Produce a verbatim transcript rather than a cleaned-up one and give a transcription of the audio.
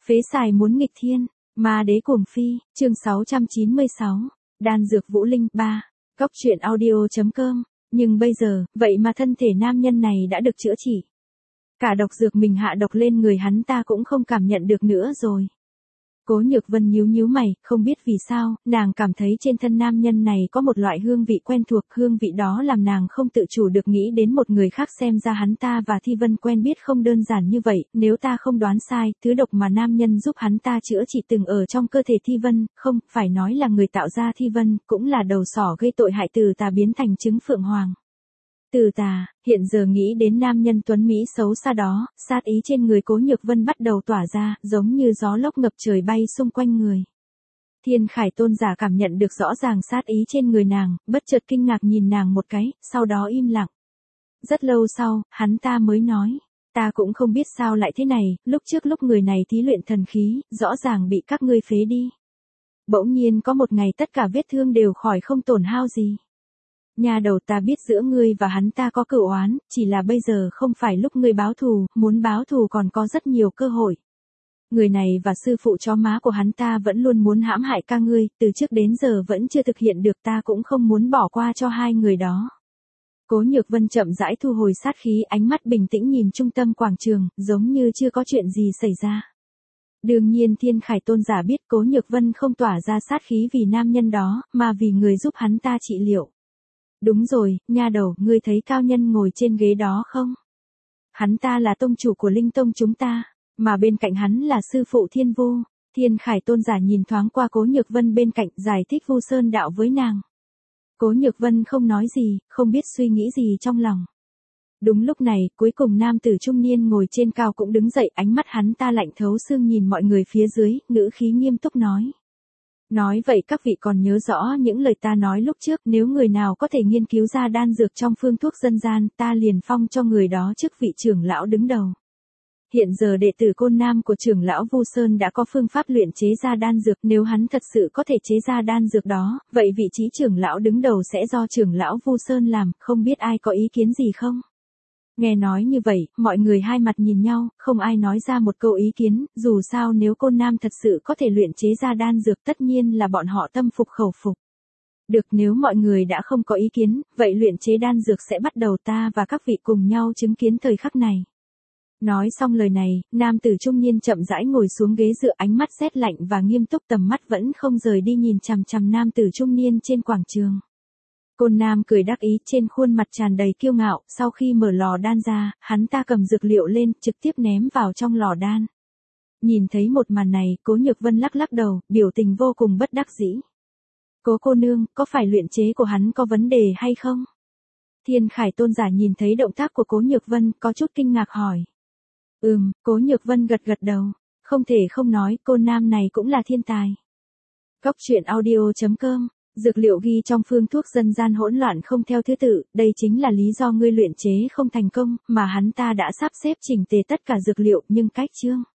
Phế xài muốn nghịch thiên, ma đế cuồng phi, chương sáu trăm chín mươi sáu, đan dược vũ linh ba, cóc truyện audio.com, nhưng bây giờ, vậy mà thân thể nam nhân này đã được chữa trị. Cả độc dược mình hạ độc lên người hắn ta cũng không cảm nhận được nữa rồi. Cố Nhược Vân nhíu nhíu mày, không biết vì sao, nàng cảm thấy trên thân nam nhân này có một loại hương vị quen thuộc, hương vị đó làm nàng không tự chủ được nghĩ đến một người khác, xem ra hắn ta và Thi Vân quen biết không đơn giản như vậy, nếu ta không đoán sai, thứ độc mà nam nhân giúp hắn ta chữa trị từng ở trong cơ thể Thi Vân, không, phải nói là người tạo ra Thi Vân, cũng là đầu sỏ gây tội hại Từ Tà biến thành trứng Phượng Hoàng. Từ Tà, hiện giờ nghĩ đến nam nhân tuấn Mỹ xấu xa đó, sát ý trên người Cố Nhược Vân bắt đầu tỏa ra, giống như gió lốc ngập trời bay xung quanh người. Thiên Khải Tôn giả cảm nhận được rõ ràng sát ý trên người nàng, bất chợt kinh ngạc nhìn nàng một cái, sau đó im lặng. Rất lâu sau, hắn ta mới nói, ta cũng không biết sao lại thế này, lúc trước lúc người này thí luyện thần khí, rõ ràng bị các ngươi phế đi. Bỗng nhiên có một ngày tất cả vết thương đều khỏi không tổn hao gì. Nhà đầu, ta biết giữa ngươi và hắn ta có cửu oán, chỉ là bây giờ không phải lúc ngươi báo thù, muốn báo thù còn có rất nhiều cơ hội. Người này và sư phụ chó má của hắn ta vẫn luôn muốn hãm hại ca ngươi, từ trước đến giờ vẫn chưa thực hiện được, ta cũng không muốn bỏ qua cho hai người đó. Cố Nhược Vân chậm rãi thu hồi sát khí, ánh mắt bình tĩnh nhìn trung tâm quảng trường, giống như chưa có chuyện gì xảy ra. Đương nhiên Thiên Khải Tôn giả biết Cố Nhược Vân không tỏa ra sát khí vì nam nhân đó, mà vì người giúp hắn ta trị liệu. Đúng rồi, nha đầu, ngươi thấy cao nhân ngồi trên ghế đó không? Hắn ta là tông chủ của Linh Tông chúng ta, mà bên cạnh hắn là sư phụ Thiên Vu. Thiên Khải Tôn giả nhìn thoáng qua Cố Nhược Vân bên cạnh, giải thích Vu Sơn đạo với nàng. Cố Nhược Vân không nói gì, không biết suy nghĩ gì trong lòng. Đúng lúc này, cuối cùng nam tử trung niên ngồi trên cao cũng đứng dậy, ánh mắt hắn ta lạnh thấu xương nhìn mọi người phía dưới, ngữ khí nghiêm túc nói. Nói vậy các vị còn nhớ rõ những lời ta nói lúc trước, nếu người nào có thể nghiên cứu ra đan dược trong phương thuốc dân gian, ta liền phong cho người đó chức vị trưởng lão đứng đầu. Hiện giờ đệ tử Côn Nam của trưởng lão Vu Sơn đã có phương pháp luyện chế ra đan dược, nếu hắn thật sự có thể chế ra đan dược đó, vậy vị trí trưởng lão đứng đầu sẽ do trưởng lão Vu Sơn làm, không biết ai có ý kiến gì không? Nghe nói như vậy, mọi người hai mặt nhìn nhau, không ai nói ra một câu ý kiến, dù sao nếu Côn Nam thật sự có thể luyện chế ra đan dược tất nhiên là bọn họ tâm phục khẩu phục. Được, nếu mọi người đã không có ý kiến, vậy luyện chế đan dược sẽ bắt đầu, ta và các vị cùng nhau chứng kiến thời khắc này. Nói xong lời này, nam tử trung niên chậm rãi ngồi xuống ghế dựa, ánh mắt rét lạnh và nghiêm túc, tầm mắt vẫn không rời đi nhìn chằm chằm nam tử trung niên trên quảng trường. Côn Nam cười đắc ý, trên khuôn mặt tràn đầy kiêu ngạo, sau khi mở lò đan ra, hắn ta cầm dược liệu lên, trực tiếp ném vào trong lò đan. Nhìn thấy một màn này, Cố Nhược Vân lắc lắc đầu, biểu tình vô cùng bất đắc dĩ. Cố cô nương, có phải luyện chế của hắn có vấn đề hay không? Thiên Khải Tôn giả nhìn thấy động tác của Cố Nhược Vân, có chút kinh ngạc hỏi. Ừm, Cố Nhược Vân gật gật đầu, không thể không nói, Côn Nam này cũng là thiên tài. Cóc truyện audio.com. Dược liệu ghi trong phương thuốc dân gian hỗn loạn không theo thứ tự, đây chính là lý do ngươi luyện chế không thành công, mà hắn ta đã sắp xếp chỉnh tề tất cả dược liệu, nhưng cách chương.